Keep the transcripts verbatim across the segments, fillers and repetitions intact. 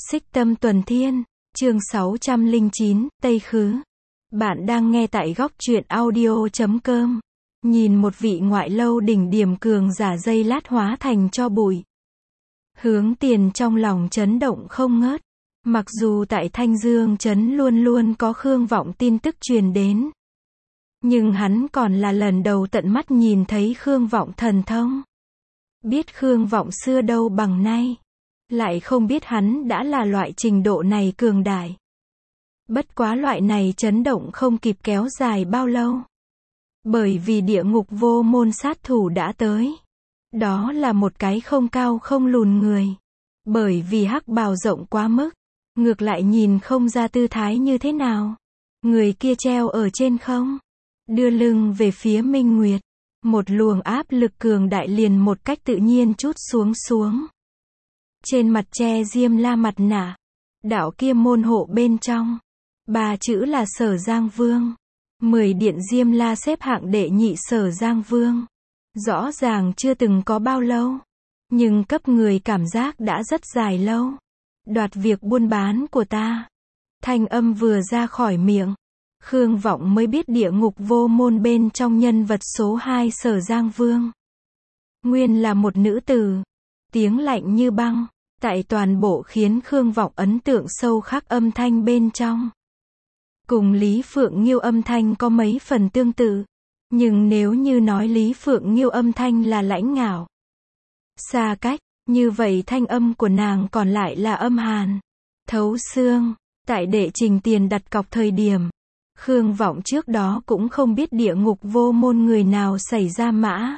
Xích Tâm Tuần Thiên, chương sáu trăm lẻ chín, Tây Khứ. Bạn đang nghe tại góc truyện audio chấm com. Nhìn một vị ngoại lâu đỉnh điểm cường giả giây lát hóa thành tro bụi. Hướng Tiền trong lòng chấn động không ngớt. Mặc dù tại Thanh Dương trấn luôn luôn có Khương Vọng tin tức truyền đến. Nhưng hắn còn là lần đầu tận mắt nhìn thấy Khương Vọng thần thông. Biết Khương Vọng xưa đâu bằng nay. Lại không biết hắn đã là loại trình độ này cường đại. Bất quá loại này chấn động không kịp kéo dài bao lâu. Bởi vì địa ngục vô môn sát thủ đã tới. Đó là một cái không cao không lùn người. Bởi vì hắc bào rộng quá mức. Ngược lại nhìn không ra tư thái như thế nào. Người kia treo ở trên không. Đưa lưng về phía Minh Nguyệt. Một luồng áp lực cường đại liền một cách tự nhiên trút xuống xuống. Trên mặt che Diêm La mặt nạ. Đạo kia môn hộ bên trong. Ba chữ là Sở Giang Vương. Mười điện Diêm La xếp hạng đệ nhị Sở Giang Vương. Rõ ràng chưa từng có bao lâu. Nhưng cấp người cảm giác đã rất dài lâu. Đoạt việc buôn bán của ta. Thanh âm vừa ra khỏi miệng. Khương Vọng mới biết địa ngục vô môn bên trong nhân vật số hai Sở Giang Vương. Nguyên là một nữ tử. Tiếng lạnh như băng. Tại toàn bộ khiến Khương Vọng ấn tượng sâu khắc âm thanh bên trong. Cùng Lý Phượng Nghiêu âm thanh có mấy phần tương tự. Nhưng nếu như nói Lý Phượng Nghiêu âm thanh là lãnh ngạo. Xa cách, như vậy thanh âm của nàng còn lại là âm hàn. Thấu xương. Tại đệ trình tiền đặt cọc thời điểm. Khương Vọng trước đó cũng không biết địa ngục vô môn người nào xảy ra mã.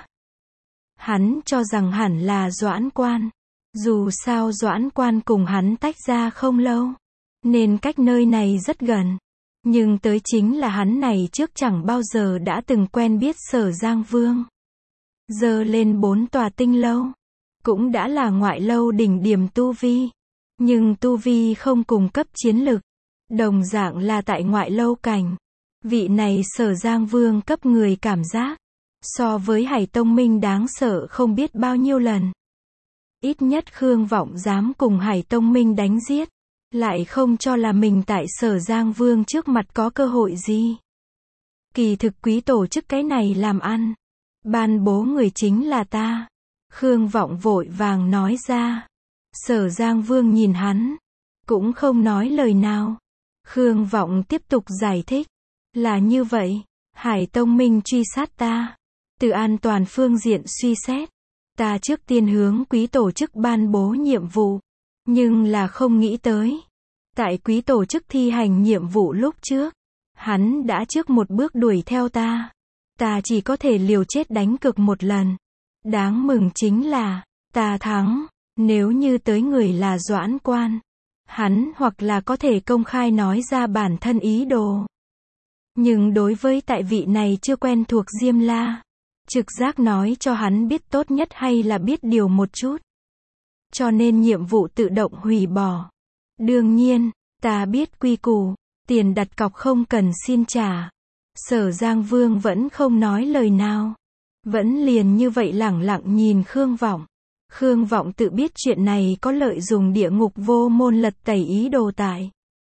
Hắn cho rằng hẳn là Doãn Quan. Dù sao Doãn Quan cùng hắn tách ra không lâu. Nên cách nơi này rất gần. Nhưng tới chính là hắn này trước chẳng bao giờ đã từng quen biết Sở Giang Vương. Giờ lên bốn tòa tinh lâu. Cũng đã là ngoại lâu đỉnh điểm tu vi. Nhưng tu vi không cùng cấp chiến lực. Đồng dạng là tại ngoại lâu cảnh. Vị này Sở Giang Vương cấp người cảm giác. So với Hải Tông Minh đáng sợ không biết bao nhiêu lần. Ít nhất Khương Vọng dám cùng Hải Tông Minh đánh giết. Lại không cho là mình tại Sở Giang Vương trước mặt có cơ hội gì. Kỳ thực quý tổ chức cái này làm ăn. Ban bố người chính là ta. Khương Vọng vội vàng nói ra. Sở Giang Vương nhìn hắn. Cũng không nói lời nào. Khương Vọng tiếp tục giải thích. Là như vậy. Hải Tông Minh truy sát ta. Từ an toàn phương diện suy xét. Ta trước tiên hướng quý tổ chức ban bố nhiệm vụ. Nhưng là không nghĩ tới. Tại quý tổ chức thi hành nhiệm vụ lúc trước. Hắn đã trước một bước đuổi theo ta. Ta chỉ có thể liều chết đánh cược một lần. Đáng mừng chính là. Ta thắng. Nếu như tới người là Doãn Quan. Hắn hoặc là có thể công khai nói ra bản thân ý đồ. Nhưng đối với tại vị này chưa quen thuộc Diêm La. Trực giác nói cho hắn biết tốt nhất hay là biết điều một chút. Cho nên nhiệm vụ tự động hủy bỏ. Đương nhiên, ta biết quy củ, tiền đặt cọc không cần xin trả. Sở Giang Vương vẫn không nói lời nào. Vẫn liền như vậy lẳng lặng nhìn Khương Vọng. Khương Vọng tự biết chuyện này có lợi dùng địa ngục vô môn lật tẩy ý đồ tại.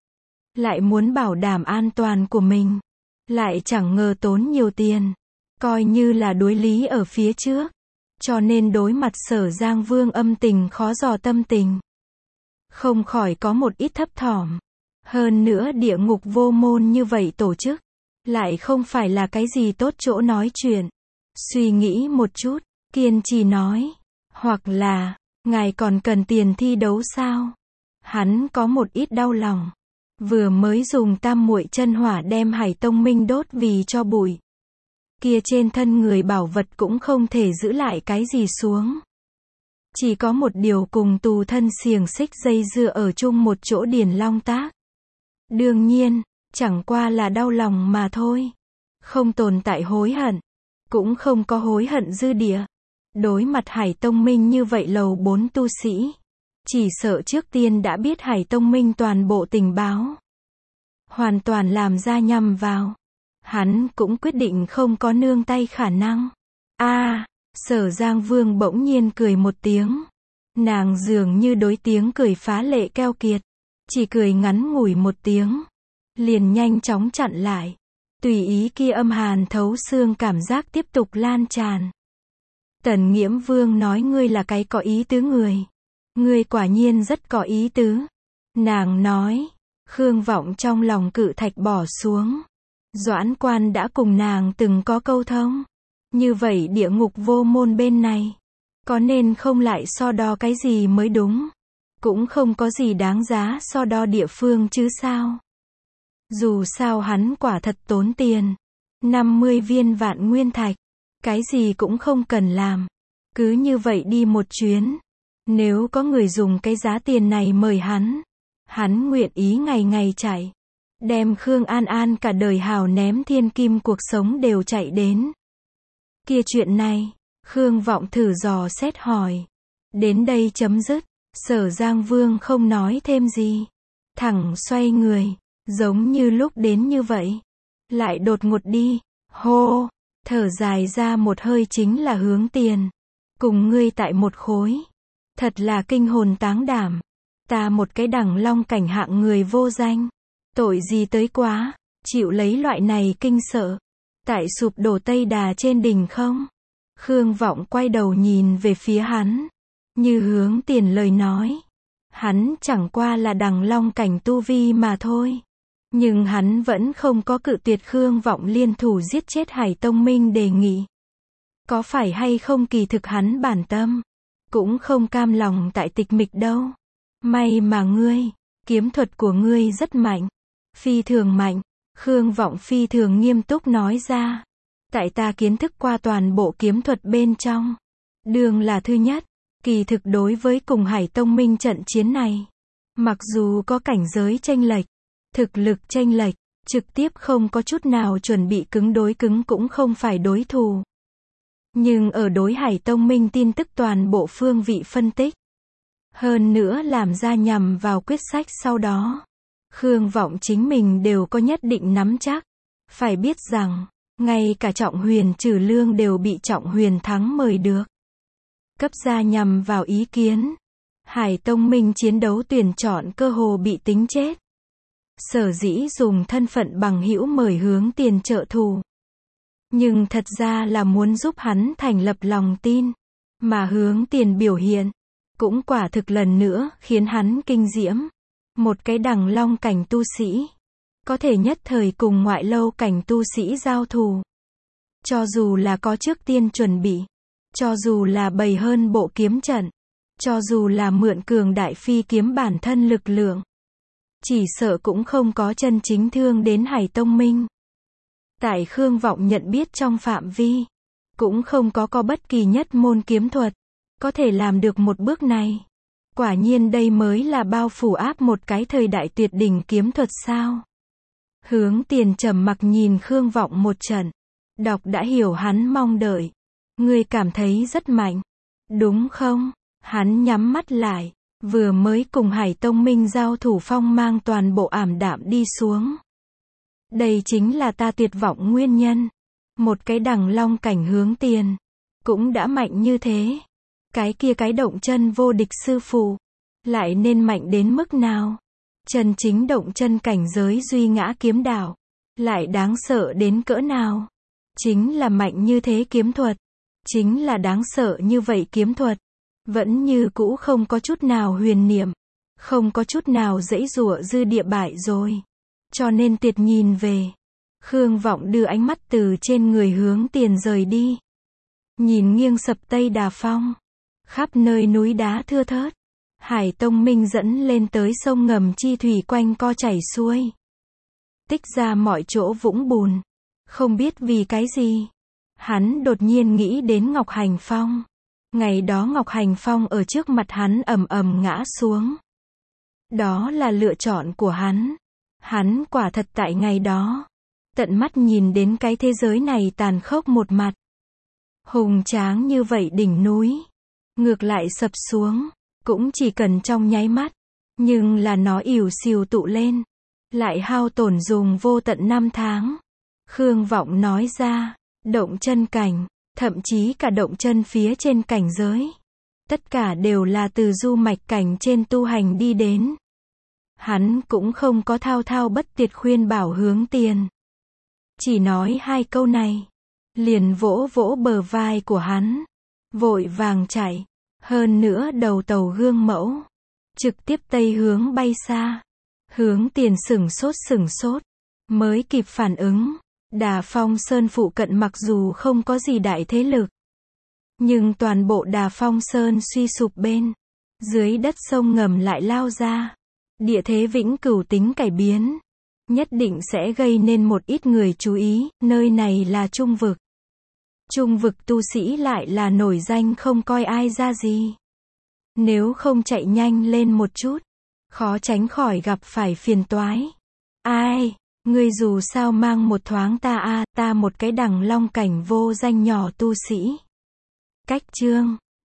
Lại muốn bảo đảm an toàn của mình. Lại chẳng ngờ tốn nhiều tiền. Coi như là đối lý ở phía trước. Cho nên đối mặt Sở Giang Vương âm tình khó dò tâm tình. Không khỏi có một ít thấp thỏm. Hơn nữa địa ngục vô môn như vậy tổ chức. Lại không phải là cái gì tốt chỗ nói chuyện. Suy nghĩ một chút, kiên trì nói. Hoặc là, ngài còn cần tiền thi đấu sao? Hắn có một ít đau lòng. Vừa mới dùng tam muội chân hỏa đem Hải Tông Minh đốt vì cho bụi. Kia trên thân người bảo vật cũng không thể giữ lại cái gì xuống. Chỉ có một điều cùng tù thân xiềng xích dây dưa ở chung một chỗ Điền Long Tác. Đương nhiên, chẳng qua là đau lòng mà thôi. Không tồn tại hối hận. Cũng không có hối hận dư địa. Đối mặt Hải Tông Minh như vậy lầu bốn tu sĩ. Chỉ sợ trước tiên đã biết Hải Tông Minh toàn bộ tình báo. Hoàn toàn làm ra nhầm vào. Hắn cũng quyết định không có nương tay khả năng. A, à, Sở Giang Vương bỗng nhiên cười một tiếng. Nàng dường như đối tiếng cười phá lệ keo kiệt. Chỉ cười ngắn ngủi một tiếng. Liền nhanh chóng chặn lại. Tùy ý kia âm hàn thấu xương cảm giác tiếp tục lan tràn. Tần Nghiễm Vương nói ngươi là cái có ý tứ người. Ngươi quả nhiên rất có ý tứ. Nàng nói. Khương Vọng trong lòng cự thạch bỏ xuống. Doãn Quan đã cùng nàng từng có câu thông. Như vậy địa ngục vô môn bên này. Có nên không lại so đo cái gì mới đúng. Cũng không có gì đáng giá so đo địa phương chứ sao. Dù sao hắn quả thật tốn tiền. năm mươi viên vạn nguyên thạch. Cái gì cũng không cần làm. Cứ như vậy đi một chuyến. Nếu có người dùng cái giá tiền này mời hắn. Hắn nguyện ý ngày ngày chạy. Đem Khương An An cả đời hào ném thiên kim cuộc sống đều chạy đến. Kia chuyện này, Khương Vọng thử dò xét hỏi. Đến đây chấm dứt. Sở Giang Vương không nói thêm gì. Thẳng xoay người. Giống như lúc đến như vậy. Lại đột ngột đi. Hô. Thở dài ra một hơi chính là Hướng Tiền. Cùng ngươi tại một khối. Thật là kinh hồn táng đảm. Ta một cái đẳng long cảnh hạng người vô danh. Tội gì tới quá. Chịu lấy loại này kinh sợ. Tại sụp đổ Tây Đà trên đỉnh không? Khương Vọng quay đầu nhìn về phía hắn. Như Hướng Tiền lời nói. Hắn chẳng qua là đẳng long cảnh tu vi mà thôi. Nhưng hắn vẫn không có cự tuyệt Khương Vọng liên thủ giết chết Hải Tông Minh đề nghị. Có phải hay không kỳ thực hắn bản tâm. Cũng không cam lòng tại tịch mịch đâu. May mà ngươi, kiếm thuật của ngươi rất mạnh. Phi thường mạnh. Khương Vọng phi thường nghiêm túc nói ra. Tại ta kiến thức qua toàn bộ kiếm thuật bên trong. Đường là thứ nhất. Kỳ thực đối với cùng Hải Tông Minh trận chiến này. Mặc dù có cảnh giới chênh lệch. Thực lực chênh lệch. Trực tiếp không có chút nào chuẩn bị cứng đối cứng cũng không phải đối thủ. Nhưng ở đối Hải Tông Minh tin tức toàn bộ phương vị phân tích. Hơn nữa làm ra nhằm vào quyết sách sau đó. Khương Vọng chính mình đều có nhất định nắm chắc. Phải biết rằng, ngay cả Trọng Huyền Trừ Lương đều bị Trọng Huyền Thắng mời được. Cấp ra nhằm vào ý kiến. Hải Tông Minh chiến đấu tuyển chọn cơ hồ bị tính chết. Sở dĩ dùng thân phận bằng hữu mời Hướng Tiền trợ thù. Nhưng thật ra là muốn giúp hắn thành lập lòng tin. Mà Hướng Tiền biểu hiện. Cũng quả thực lần nữa khiến hắn kinh diễm. Một cái đẳng long cảnh tu sĩ. Có thể nhất thời cùng ngoại lâu cảnh tu sĩ giao thù. Cho dù là có trước tiên chuẩn bị. Cho dù là bày hơn bộ kiếm trận. Cho dù là mượn cường đại phi kiếm bản thân lực lượng. Chỉ sợ cũng không có chân chính thương đến Hải Tông Minh. Tại Khương Vọng nhận biết trong phạm vi. Cũng không có có bất kỳ nhất môn kiếm thuật. Có thể làm được một bước này. Quả nhiên đây mới là bao phủ áp một cái thời đại tuyệt đỉnh kiếm thuật sao. Hướng Tiền trầm mặc nhìn Khương Vọng một trận. Đọc đã hiểu hắn mong đợi. Ngươi cảm thấy rất mạnh. Đúng không? Hắn nhắm mắt lại. Vừa mới cùng Hải Tông Minh giao thủ phong mang toàn bộ ảm đạm đi xuống. Đây chính là ta tuyệt vọng nguyên nhân. Một cái đẳng long cảnh Hướng Tiền. Cũng đã mạnh như thế. Cái kia cái động chân vô địch sư phụ. Lại nên mạnh đến mức nào? Chân chính động chân cảnh giới duy ngã kiếm đạo. Lại đáng sợ đến cỡ nào? Chính là mạnh như thế kiếm thuật. Chính là đáng sợ như vậy kiếm thuật. Vẫn như cũ không có chút nào huyền niệm. Không có chút nào dãy dụa dư địa bại rồi. Cho nên tiệt nhìn về. Khương Vọng đưa ánh mắt từ trên người Hướng Tiền rời đi. Nhìn nghiêng sập Tây Đà Phong. Khắp nơi núi đá thưa thớt. Hải Tông Minh dẫn lên tới sông ngầm chi thủy quanh co chảy xuôi. Tích ra mọi chỗ vũng bùn. Không biết vì cái gì. Hắn đột nhiên nghĩ đến Ngọc Hành Phong. Ngày đó Ngọc Hành Phong ở trước mặt hắn ầm ầm ngã xuống. Đó là lựa chọn của hắn. Hắn quả thật tại ngày đó. Tận mắt nhìn đến cái thế giới này tàn khốc một mặt. Hùng tráng như vậy đỉnh núi. Ngược lại sập xuống. Cũng chỉ cần trong nháy mắt. Nhưng là nó ỉu xìu tụ lên. Lại hao tổn dùng vô tận năm tháng. Khương Vọng nói ra. Động chân cảnh. Thậm chí cả động chân phía trên cảnh giới. Tất cả đều là từ du mạch cảnh trên tu hành đi đến. Hắn cũng không có thao thao bất tuyệt khuyên bảo hướng tiền. Chỉ nói hai câu này. Liền vỗ vỗ bờ vai của hắn. Vội vàng chạy. Hơn nữa đầu tàu gương mẫu. Trực tiếp tây hướng bay xa. Hướng tiền sửng sốt sửng sốt. Mới kịp phản ứng. Đà Phong Sơn phụ cận mặc dù không có gì đại thế lực. Nhưng toàn bộ Đà Phong Sơn suy sụp bên. Dưới đất sông ngầm lại lao ra. Địa thế vĩnh cửu tính cải biến. Nhất định sẽ gây nên một ít người chú ý, nơi này là trung vực. Trung vực tu sĩ lại là nổi danh không coi ai ra gì. Nếu không chạy nhanh lên một chút, khó tránh khỏi gặp phải phiền toái. Ai, ngươi dù sao mang một thoáng ta a, ta một cái đằng long cảnh vô danh nhỏ tu sĩ. Cách chương